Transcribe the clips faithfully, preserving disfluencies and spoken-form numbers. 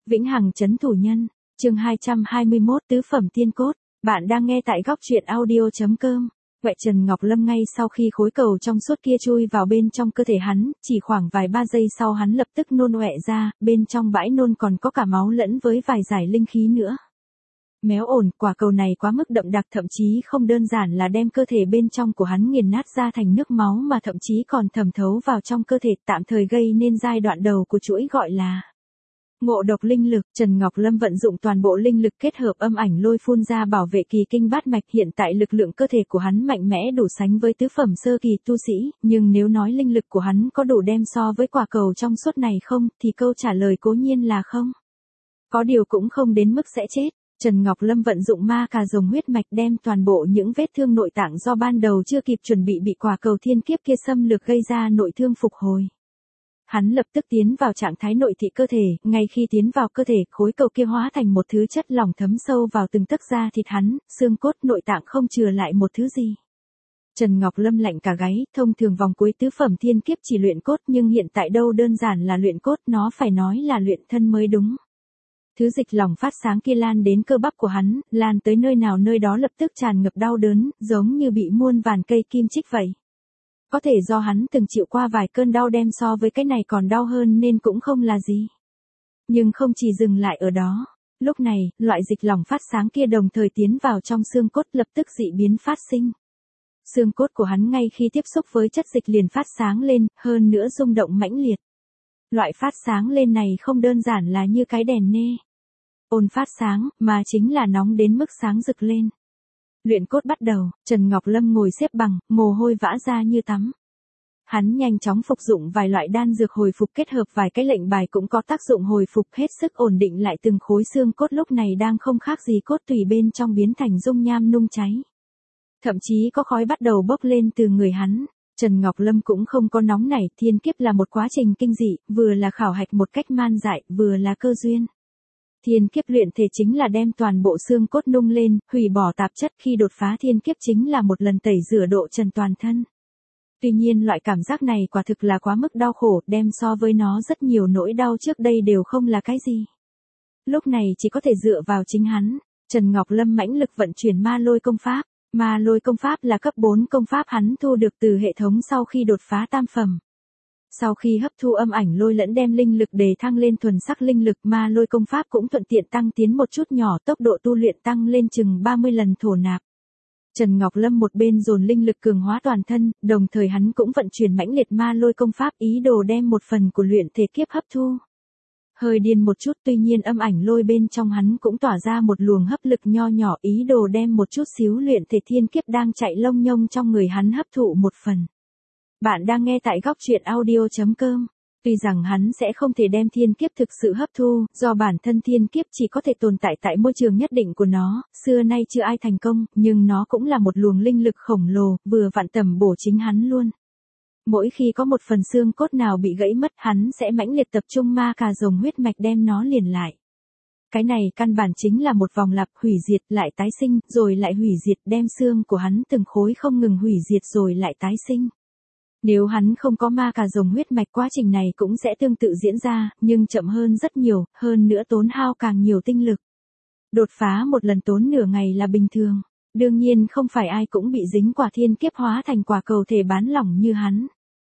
Vĩnh hằng trấn thủ nhân, chương hai trăm hai mươi mốt tứ phẩm tiên cốt, bạn đang nghe tại góc truyện audio.com. Vậy Trần Ngọc Lâm ngay sau khi khối cầu trong suốt kia chui vào bên trong cơ thể hắn, chỉ khoảng vài ba giây sau hắn lập tức nôn ọe ra, bên trong bãi nôn còn có cả máu lẫn với vài giải linh khí nữa. Méo ổn, quả cầu này quá mức đậm đặc, thậm chí không đơn giản là đem cơ thể bên trong của hắn nghiền nát ra thành nước máu mà thậm chí còn thẩm thấu vào trong cơ thể, tạm thời gây nên giai đoạn đầu của chuỗi gọi là ngộ độc linh lực. Trần Ngọc Lâm vận dụng toàn bộ linh lực kết hợp âm ảnh lôi phun ra bảo vệ kỳ kinh bát mạch, hiện tại lực lượng cơ thể của hắn mạnh mẽ đủ sánh với tứ phẩm sơ kỳ tu sĩ, nhưng nếu nói linh lực của hắn có đủ đem so với quả cầu trong suốt này không, thì câu trả lời cố nhiên là không. Có điều cũng không đến mức sẽ chết. Trần Ngọc Lâm vận dụng ma cà rồng huyết mạch đem toàn bộ những vết thương nội tạng do ban đầu chưa kịp chuẩn bị bị quả cầu thiên kiếp kia xâm lược gây ra nội thương phục hồi. Hắn lập tức tiến vào trạng thái nội thị cơ thể, ngay khi tiến vào cơ thể, khối cầu kia hóa thành một thứ chất lỏng thấm sâu vào từng tấc da thịt hắn, xương cốt nội tạng không chừa lại một thứ gì. Trần Ngọc Lâm lạnh cả gáy, thông thường vòng cuối tứ phẩm thiên kiếp chỉ luyện cốt, nhưng hiện tại đâu đơn giản là luyện cốt, nó phải nói là luyện thân mới đúng. Thứ dịch lỏng phát sáng kia lan đến cơ bắp của hắn, lan tới nơi nào nơi đó lập tức tràn ngập đau đớn, giống như bị muôn vàn cây kim chích vậy. Có thể do hắn từng chịu qua vài cơn đau đem so với cái này còn đau hơn nên cũng không là gì. Nhưng không chỉ dừng lại ở đó. Lúc này, loại dịch lỏng phát sáng kia đồng thời tiến vào trong xương cốt, lập tức dị biến phát sinh. Xương cốt của hắn ngay khi tiếp xúc với chất dịch liền phát sáng lên, hơn nữa rung động mãnh liệt. Loại phát sáng lên này không đơn giản là như cái đèn nê ôn phát sáng, mà chính là nóng đến mức sáng rực lên. Luyện cốt bắt đầu, Trần Ngọc Lâm ngồi xếp bằng, mồ hôi vã ra như tắm. Hắn nhanh chóng phục dụng vài loại đan dược hồi phục kết hợp vài cái lệnh bài cũng có tác dụng hồi phục, hết sức ổn định lại từng khối xương cốt lúc này đang không khác gì cốt tủy bên trong biến thành dung nham nung cháy. Thậm chí có khói bắt đầu bốc lên từ người hắn. Trần Ngọc Lâm cũng không có nóng nảy, thiên kiếp là một quá trình kinh dị, vừa là khảo hạch một cách man dại, vừa là cơ duyên. Thiên kiếp luyện thể chính là đem toàn bộ xương cốt nung lên, hủy bỏ tạp chất, khi đột phá thiên kiếp chính là một lần tẩy rửa độ trần toàn thân. Tuy nhiên loại cảm giác này quả thực là quá mức đau khổ, đem so với nó rất nhiều nỗi đau trước đây đều không là cái gì. Lúc này chỉ có thể dựa vào chính hắn. Trần Ngọc Lâm mãnh lực vận chuyển ma lôi công pháp. Ma lôi công pháp là cấp bốn công pháp hắn thu được từ hệ thống sau khi đột phá tam phẩm. Sau khi hấp thu âm ảnh lôi lẫn đem linh lực đề thăng lên thuần sắc linh lực, ma lôi công pháp cũng thuận tiện tăng tiến một chút nhỏ, tốc độ tu luyện tăng lên chừng ba mươi lần thổ nạp. Trần Ngọc Lâm một bên dồn linh lực cường hóa toàn thân, đồng thời hắn cũng vận chuyển mãnh liệt ma lôi công pháp, ý đồ đem một phần của luyện thể kiếp hấp thu. Hơi điên một chút, tuy nhiên âm ảnh lôi bên trong hắn cũng tỏa ra một luồng hấp lực nho nhỏ, ý đồ đem một chút xíu luyện thể thiên kiếp đang chạy lông nhông trong người hắn hấp thụ một phần. Bạn đang nghe tại góc truyện audio.com. Tuy rằng hắn sẽ không thể đem thiên kiếp thực sự hấp thu, do bản thân thiên kiếp chỉ có thể tồn tại tại môi trường nhất định của nó, xưa nay chưa ai thành công, nhưng nó cũng là một luồng linh lực khổng lồ, vừa vặn tầm bổ chính hắn luôn. Mỗi khi có một phần xương cốt nào bị gãy mất, hắn sẽ mãnh liệt tập trung ma cà rồng huyết mạch đem nó liền lại. Cái này căn bản chính là một vòng lặp, hủy diệt, lại tái sinh, rồi lại hủy diệt, đem xương của hắn từng khối không ngừng hủy diệt rồi lại tái sinh. Nếu hắn không có ma cà rồng huyết mạch, quá trình này cũng sẽ tương tự diễn ra, nhưng chậm hơn rất nhiều, hơn nữa tốn hao càng nhiều tinh lực. Đột phá một lần tốn nửa ngày là bình thường. Đương nhiên không phải ai cũng bị dính quả thiên kiếp hóa thành quả cầu thể bán lỏng như hắn.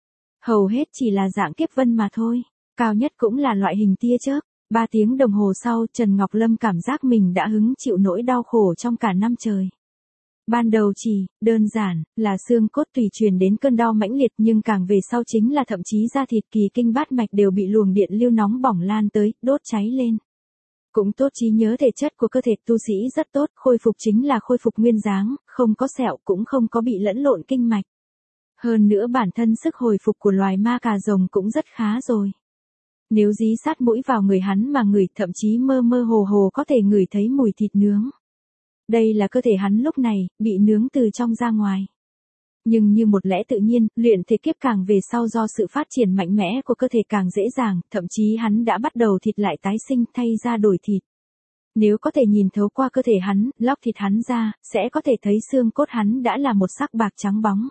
Hầu hết chỉ là dạng kiếp vân mà thôi, cao nhất cũng là loại hình tia chớp. Ba tiếng đồng hồ sau, Trần Ngọc Lâm cảm giác mình đã hứng chịu nỗi đau khổ trong cả năm trời. Ban đầu chỉ, đơn giản, là xương cốt tùy truyền đến cơn đau mãnh liệt, nhưng càng về sau chính là thậm chí da thịt kỳ kinh bát mạch đều bị luồng điện lưu nóng bỏng lan tới, đốt cháy lên. Cũng tốt, trí nhớ thể chất của cơ thể tu sĩ rất tốt, khôi phục chính là khôi phục nguyên dáng, không có sẹo cũng không có bị lẫn lộn kinh mạch. Hơn nữa bản thân sức hồi phục của loài ma cà rồng cũng rất khá rồi. Nếu dí sát mũi vào người hắn mà ngửi, thậm chí mơ mơ hồ hồ có thể ngửi thấy mùi thịt nướng. Đây là cơ thể hắn lúc này, bị nướng từ trong ra ngoài. Nhưng như một lẽ tự nhiên, luyện thể kiếp càng về sau do sự phát triển mạnh mẽ của cơ thể càng dễ dàng, thậm chí hắn đã bắt đầu thịt lại tái sinh, thay ra đổi thịt. Nếu có thể nhìn thấu qua cơ thể hắn, lóc thịt hắn ra, sẽ có thể thấy xương cốt hắn đã là một sắc bạc trắng bóng.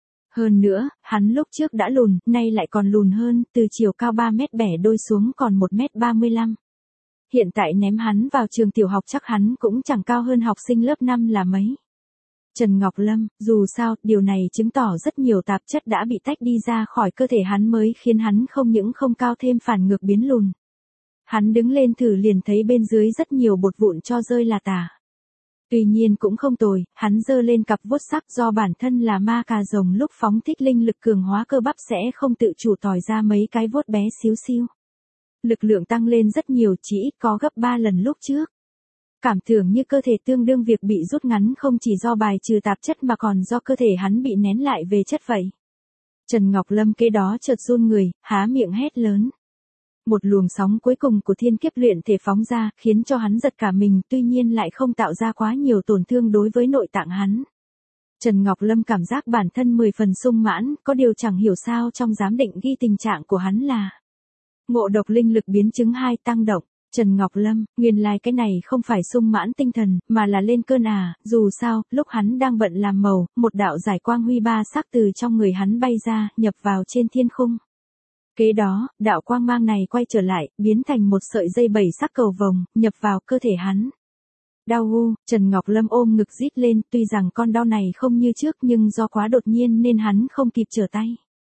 Hơn nữa, hắn lúc trước đã lùn, nay lại còn lùn hơn, từ chiều cao ba mét bẻ đôi xuống còn một mét ba mươi lăm. hiện tại ném hắn vào trường tiểu học chắc hắn cũng chẳng cao hơn học sinh lớp năm là mấy. Trần Ngọc Lâm, dù sao, điều này chứng tỏ rất nhiều tạp chất đã bị tách đi ra khỏi cơ thể hắn mới khiến hắn không những không cao thêm phản ngược biến lùn. Hắn đứng lên thử liền thấy bên dưới rất nhiều bột vụn cho rơi là tả. Tuy nhiên cũng không tồi, hắn giơ lên cặp vuốt sắc do bản thân là ma cà rồng lúc phóng thích linh lực cường hóa cơ bắp sẽ không tự chủ tỏi ra mấy cái vuốt bé xíu xiu. Lực lượng tăng lên rất nhiều chỉ ít có gấp ba lần lúc trước. Cảm tưởng như cơ thể tương đương việc bị rút ngắn không chỉ do bài trừ tạp chất mà còn do cơ thể hắn bị nén lại về chất vậy. Trần Ngọc Lâm kế đó chợt run người, há miệng hét lớn. Một luồng sóng cuối cùng của thiên kiếp luyện thể phóng ra, khiến cho hắn giật cả mình, tuy nhiên lại không tạo ra quá nhiều tổn thương đối với nội tạng hắn. Trần Ngọc Lâm cảm giác bản thân mười phần sung mãn, có điều chẳng hiểu sao trong giám định ghi tình trạng của hắn là ngộ độc linh lực biến chứng hai tăng động. Trần Ngọc Lâm, nguyên lai like cái này không phải sung mãn tinh thần, mà là lên cơn à, dù sao, lúc hắn đang bận làm màu, một đạo giải quang huy ba sắc từ trong người hắn bay ra, nhập vào trên thiên khung. Kế đó, đạo quang mang này quay trở lại, biến thành một sợi dây bảy sắc cầu vồng, nhập vào cơ thể hắn. Đau hu, Trần Ngọc Lâm ôm ngực rít lên, tuy rằng con đau này không như trước nhưng do quá đột nhiên nên hắn không kịp trở tay.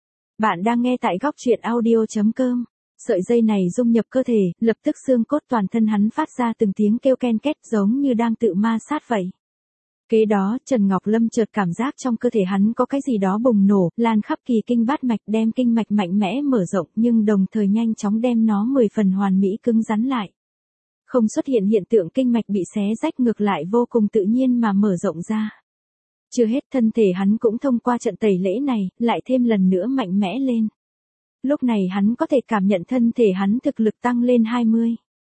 Bạn đang nghe tại góc truyện audio chấm com. Sợi dây này dung nhập cơ thể, lập tức xương cốt toàn thân hắn phát ra từng tiếng kêu ken két giống như đang tự ma sát vậy. Kế đó, Trần Ngọc Lâm chợt cảm giác trong cơ thể hắn có cái gì đó bùng nổ, lan khắp kỳ kinh bát mạch đem kinh mạch mạnh mẽ mở rộng nhưng đồng thời nhanh chóng đem nó mười phần hoàn mỹ cứng rắn lại. Không xuất hiện hiện tượng kinh mạch bị xé rách ngược lại vô cùng tự nhiên mà mở rộng ra. Chưa hết thân thể hắn cũng thông qua trận tẩy lễ này, lại thêm lần nữa mạnh mẽ lên. Lúc này hắn có thể cảm nhận thân thể hắn thực lực tăng lên hai mươi.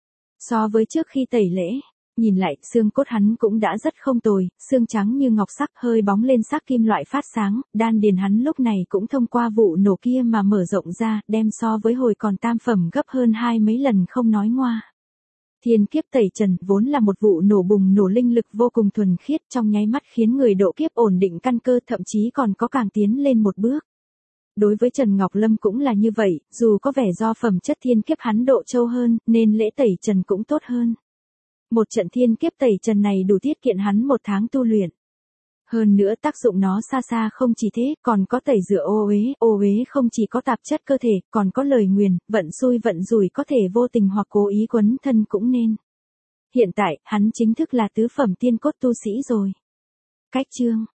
So với trước khi tẩy lễ, nhìn lại xương cốt hắn cũng đã rất không tồi, xương trắng như ngọc sắc hơi bóng lên sắc kim loại phát sáng, đan điền hắn lúc này cũng thông qua vụ nổ kia mà mở rộng ra, đem so với hồi còn tam phẩm gấp hơn hai mấy lần không nói ngoa. Thiên kiếp tẩy trần vốn là một vụ nổ bùng nổ linh lực vô cùng thuần khiết trong nháy mắt khiến người độ kiếp ổn định căn cơ thậm chí còn có càng tiến lên một bước. Đối với Trần Ngọc Lâm cũng là như vậy, dù có vẻ do phẩm chất thiên kiếp hắn độ trâu hơn, nên lễ tẩy trần cũng tốt hơn. Một trận thiên kiếp tẩy trần này đủ tiết kiệm hắn một tháng tu luyện. Hơn nữa tác dụng nó xa xa không chỉ thế, còn có tẩy rửa ô uế, ô uế không chỉ có tạp chất cơ thể, còn có lời nguyền, vận xui vận rủi có thể vô tình hoặc cố ý quấn thân cũng nên. Hiện tại, hắn chính thức là tứ phẩm tiên cốt tu sĩ rồi. Cách chương